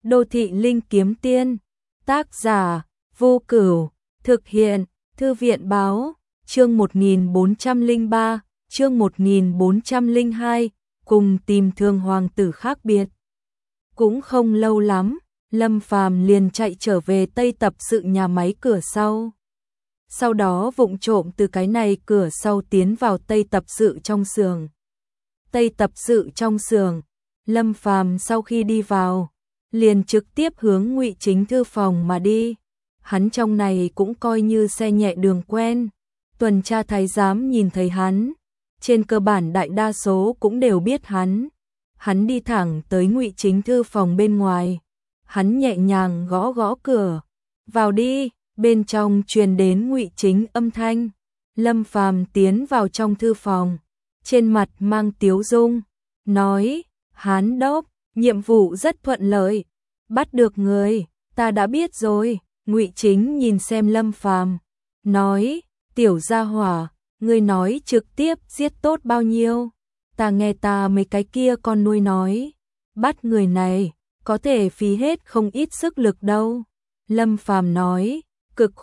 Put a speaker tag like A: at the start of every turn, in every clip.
A: Đô thị linh kiếm tiên, tác giả, Vô Cửu, thực hiện, Thư viện báo, chương 1403, chương 1402, cùng tìm thương hoàng tử khác biệt. Cũng không lâu lắm, Lâm Phàm liền chạy trở về Tây Tập sự nhà máy cửa sau. Sau đó vụng trộm từ cái này cửa sau tiến vào Tây Tập sự trong xưởng. Tây Tập sự trong xưởng, Lâm Phàm sau khi đi vào, liền trực tiếp hướng Ngụy Chính thư phòng mà đi. Hắn trong này cũng coi như xe nhẹ đường quen, tuần tra thái giám nhìn thấy hắn, trên cơ bản đại đa số cũng đều biết hắn. Hắn đi thẳng tới Ngụy Chính thư phòng bên ngoài, hắn nhẹ nhàng gõ gõ cửa, "Vào đi." Bên trong truyền đến Ngụy Chính âm thanh. Lâm Phàm tiến vào trong thư phòng, trên mặt mang tiếu dung, nói: "Hán đốc, nhiệm vụ rất thuận lợi, bắt được người, ta đã biết rồi." Ngụy Chính nhìn xem Lâm Phàm, nói: "Tiểu gia hỏa, ngươi nói trực tiếp giết tốt bao nhiêu? Ta nghe ta mấy cái kia con nuôi nói, bắt người này có thể phí hết không ít sức lực đâu." Lâm Phàm nói: cực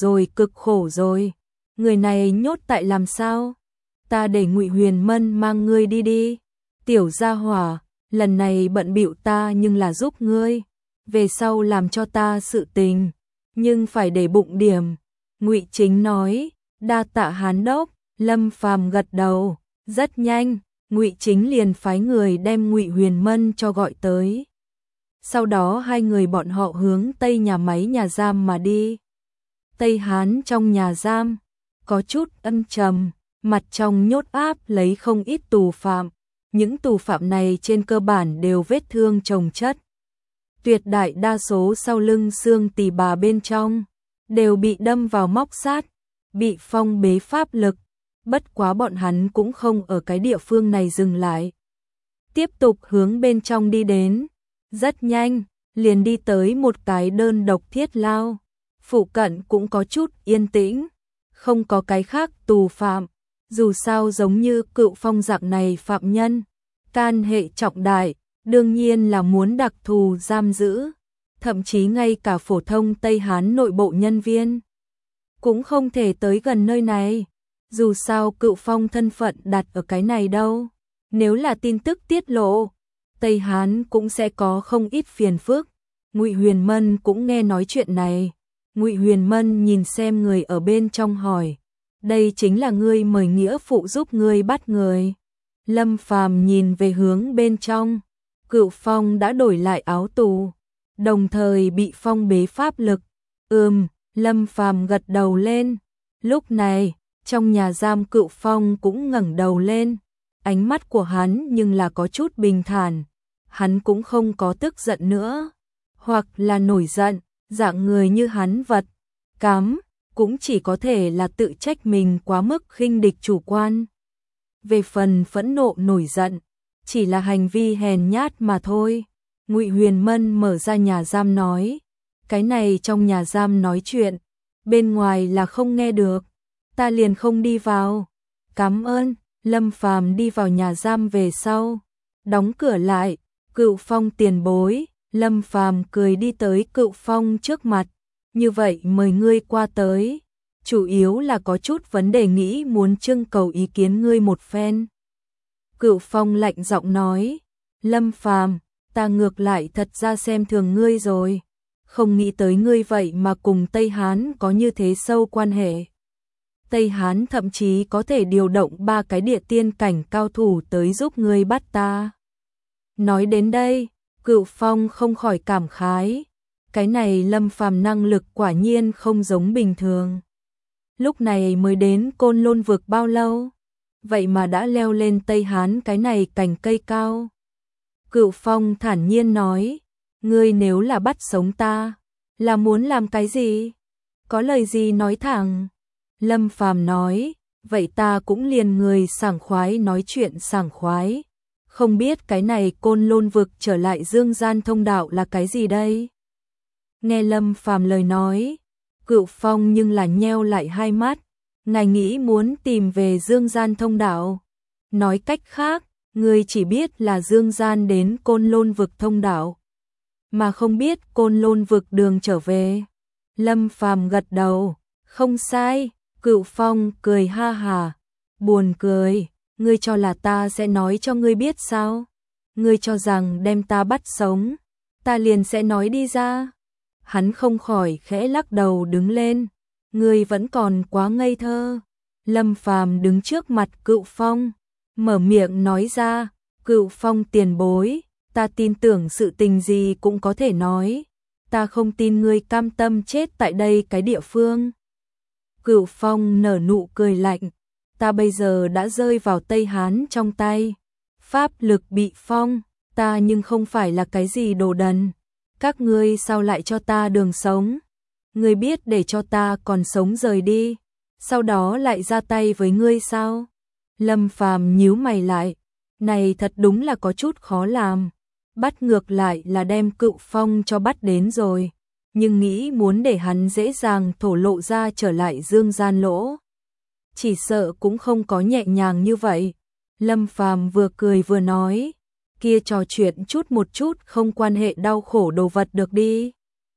A: khổ rồi. Người này nhốt tại làm sao? Ta để Ngụy Huyền Mân mang ngươi đi đi. Tiểu gia hỏa, lần này bận bịu ta nhưng là giúp ngươi, về sau làm cho ta sự tình, nhưng phải để bụng điểm." Ngụy Chính nói: "Đa tạ Hán đốc." Lâm Phàm gật đầu. Rất nhanh, Ngụy Chính liền phái người đem Ngụy Huyền Mân cho gọi tới. Sau đó hai người bọn họ hướng tây nhà máy nhà giam mà đi. Tây Hán trong nhà giam có chút âm trầm, mặt trong nhốt áp lấy không ít tù phạm. Những tù phạm này trên cơ bản đều vết thương chồng chất. Tuyệt đại đa số sau lưng xương tỳ bà bên trong đều bị đâm vào móc sát, bị phong bế pháp lực. Bất quá bọn hắn cũng không ở cái địa phương này dừng lại, tiếp tục hướng bên trong đi đến. Rất nhanh, liền đi tới một cái đơn độc thiết lao. Phụ cận cũng có chút yên tĩnh, không có cái khác tù phạm. Dù sao giống như Cựu Phong dạng này phạm nhân, can hệ trọng đại, đương nhiên là muốn đặc thù giam giữ. Thậm chí ngay cả phổ thông Tây Hán nội bộ nhân viên cũng không thể tới gần nơi này. Dù sao Cựu Phong thân phận đặt ở cái này đâu. Nếu là tin tức tiết lộ, Tây Hán cũng sẽ có không ít phiền phức. Ngụy Huyền Mân cũng nghe nói chuyện này. Ngụy Huyền Mân nhìn xem người ở bên trong hỏi: "Đây chính là ngươi mời nghĩa phụ giúp ngươi bắt người?" Lâm Phàm nhìn về hướng bên trong. Cựu Phong đã đổi lại áo tù, đồng thời bị phong bế pháp lực. Lâm Phàm gật đầu lên. Lúc này, trong nhà giam Cựu Phong cũng ngẩng đầu lên. Ánh mắt của hắn nhưng là có chút bình thản. Hắn cũng không có tức giận nữa, hoặc là nổi giận. Dạng người như hắn vật cám cũng chỉ có thể là tự trách mình quá mức khinh địch chủ quan. Về phần phẫn nộ nổi giận, chỉ là hành vi hèn nhát mà thôi. Ngụy Huyền Mân mở ra nhà giam nói: "Cái này trong nhà giam nói chuyện, bên ngoài là không nghe được, ta liền không đi vào." "Cảm ơn." Lâm Phàm đi vào nhà giam về sau, đóng cửa lại. "Cựu Phong tiền bối." Lâm Phàm cười đi tới Cựu Phong trước mặt. "Như vậy mời ngươi qua tới, chủ yếu là có chút vấn đề nghĩ muốn trưng cầu ý kiến ngươi một phen." Cựu Phong lạnh giọng nói: "Lâm Phàm, ta ngược lại thật ra xem thường ngươi rồi, không nghĩ tới ngươi vậy mà cùng Tây Hán có như thế sâu quan hệ. Tây Hán thậm chí có thể điều động 3 cái địa tiên cảnh cao thủ tới giúp ngươi bắt ta." Nói đến đây, Cựu Phong không khỏi cảm khái, cái này Lâm Phàm năng lực quả nhiên không giống bình thường. Lúc này mới đến Côn Lôn vực bao lâu, vậy mà đã leo lên Tây Hán cái này cành cây cao. Cựu Phong thản nhiên nói: "Ngươi nếu là bắt sống ta, là muốn làm cái gì? Có lời gì nói thẳng." Lâm Phàm nói: "Vậy ta cũng liền người sảng khoái nói chuyện sảng khoái. Không biết cái này Côn Lôn vực trở lại Dương Gian thông đạo là cái gì đây?" Nghe Lâm Phàm lời nói, Cựu Phong nhưng là nheo lại hai mắt. "Ngài nghĩ muốn tìm về Dương Gian thông đạo? Nói cách khác, ngươi chỉ biết là Dương Gian đến Côn Lôn vực thông đạo." mà không biết Côn Lôn vực đường trở về. Lâm Phàm gật đầu, không sai. Cửu Phong cười ha hà, buồn cười, ngươi cho là ta sẽ nói cho ngươi biết sao? Ngươi cho rằng đem ta bắt sống, ta liền sẽ nói đi ra. Hắn không khỏi khẽ lắc đầu đứng lên, ngươi vẫn còn quá ngây thơ. Lâm Phàm đứng trước mặt Cửu Phong, mở miệng nói ra, Cửu Phong tiền bối, ta tin tưởng sự tình gì cũng có thể nói, ta không tin ngươi cam tâm chết tại đây cái địa phương. Cửu Phong nở nụ cười lạnh, ta bây giờ đã rơi vào Tây Hán trong tay, pháp lực bị phong, ta nhưng không phải là cái gì đồ đần, các ngươi sao lại cho ta đường sống? Ngươi biết để cho ta còn sống rời đi, sau đó lại ra tay với ngươi sao? Lâm Phàm nhíu mày lại, này thật đúng là có chút khó làm, bắt ngược lại là đem Cửu Phong cho bắt đến rồi, nhưng nghĩ muốn để hắn dễ dàng thổ lộ ra trở lại dương gian lỗ, chỉ sợ cũng không có nhẹ nhàng như vậy. Lâm Phàm vừa cười vừa nói, kia trò chuyện một chút không quan hệ đau khổ đồ vật được đi.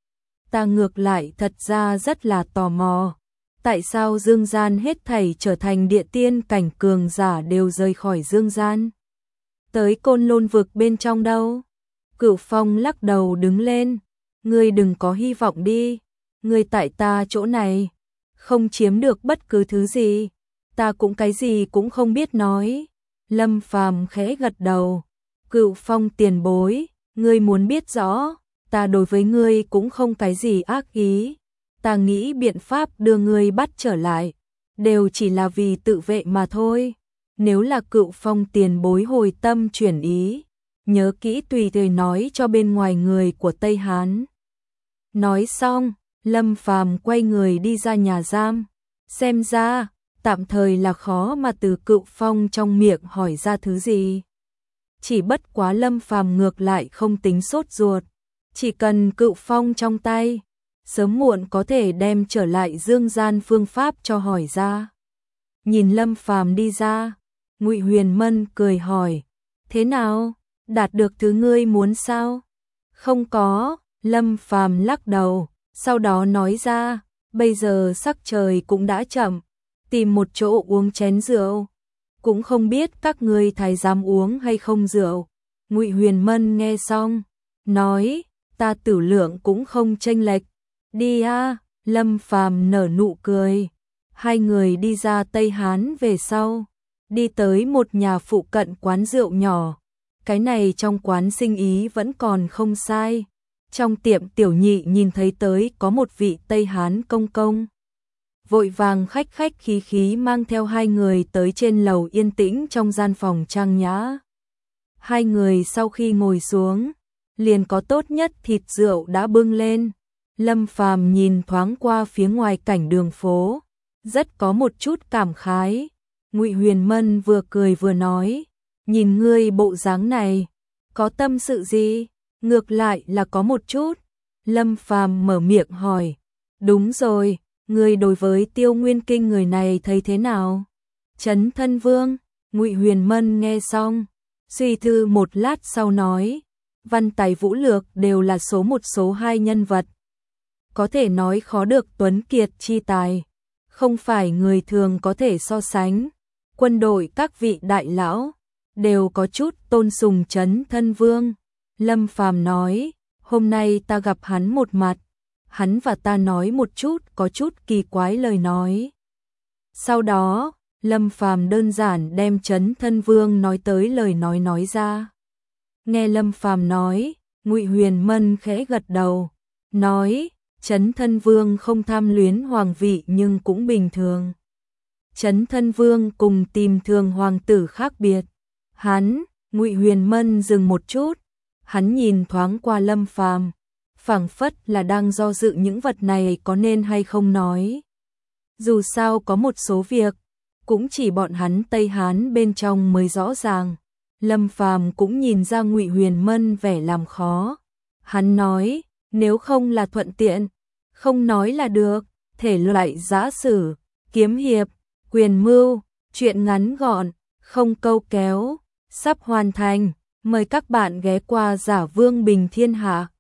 A: Ta ngược lại thật ra rất là tò mò, tại sao dương gian hết thảy trở thành địa tiên cảnh cường giả đều rời khỏi dương gian? Tới Côn Lôn vực bên trong đâu? Cửu Phong lắc đầu đứng lên, ngươi đừng có hy vọng đi, ngươi tại ta chỗ này, không chiếm được bất cứ thứ gì, ta cũng cái gì cũng không biết nói. Lâm Phàm khẽ gật đầu, Cửu Phong tiền bối, ngươi muốn biết rõ, ta đối với ngươi cũng không cái gì ác ý, ta nghĩ biện pháp đưa ngươi bắt trở lại, đều chỉ là vì tự vệ mà thôi. Nếu là Cửu Phong tiền bối hồi tâm chuyển ý, nhớ kỹ tùy thời nói cho bên ngoài người của Tây Hán. Nói xong, Lâm Phàm quay người đi ra nhà giam, xem ra tạm thời là khó mà từ Cửu Phong trong miệng hỏi ra thứ gì. Chỉ bất quá Lâm Phàm ngược lại không tính sốt ruột, chỉ cần Cửu Phong trong tay, sớm muộn có thể đem trở lại dương gian phương pháp cho hỏi ra. Nhìn Lâm Phàm đi ra, Ngụy Huyền Mân cười hỏi, thế nào, đạt được thứ ngươi muốn sao? Không có, Lâm Phàm lắc đầu, sau đó nói ra, bây giờ sắc trời cũng đã chậm, tìm một chỗ uống chén rượu, cũng không biết các ngươi thái dám uống hay không rượu. Ngụy Huyền Mân nghe xong, nói, ta tử lượng cũng không chênh lệch, đi a. Lâm Phàm nở nụ cười, hai người đi ra Tây Hán về sau, đi tới một nhà phụ cận quán rượu nhỏ, cái này trong quán sinh ý vẫn còn không sai. Trong tiệm tiểu nhị nhìn thấy tới có một vị Tây Hán công công, vội vàng khách khách khí khí mang theo hai người tới trên lầu yên tĩnh trong gian phòng trang nhã. Hai người sau khi ngồi xuống, liền có tốt nhất thịt rượu đã bưng lên. Lâm Phàm nhìn thoáng qua phía ngoài cảnh đường phố, rất có một chút cảm khái. Ngụy Huyền Mân vừa cười vừa nói, nhìn ngươi bộ dáng này, có tâm sự gì? Ngược lại là có một chút. Lâm Phàm mở miệng hỏi, đúng rồi, ngươi đối với Tiêu Nguyên Kinh người này thấy thế nào? Chấn Thân Vương. Ngụy Huyền Mân nghe xong, suy tư một lát sau nói, văn tài vũ lược đều là số một số hai nhân vật, có thể nói khó được tuấn kiệt chi tài, không phải người thường có thể so sánh. Quân đội các vị đại lão đều có chút tôn sùng Chấn Thân Vương. Lâm Phàm nói, hôm nay ta gặp hắn một mặt, hắn và ta nói một chút có chút kỳ quái lời nói. Sau đó, Lâm Phàm đơn giản đem Chấn Thân Vương nói tới lời nói ra. Nghe Lâm Phàm nói, Ngụy Huyền Mân khẽ gật đầu, nói, Chấn Thân Vương không tham luyến hoàng vị nhưng cũng bình thường. Chấn Thân Vương cùng tìm thường hoàng tử khác biệt. Hắn, Ngụy Huyền Mân dừng một chút, hắn nhìn thoáng qua Lâm Phàm, phảng phất là đang do dự những vật này có nên hay không nói. Dù sao có một số việc, cũng chỉ bọn hắn Tây Hán bên trong mới rõ ràng. Lâm Phàm cũng nhìn ra Ngụy Huyền Mân vẻ làm khó. Hắn nói, nếu không là thuận tiện, không nói là được, thể loại giã sử, kiếm hiệp, quyền mưu, chuyện ngắn gọn, không câu kéo, sắp hoàn thành. Mời các bạn ghé qua Giả Vương Bình Thiên Hạ.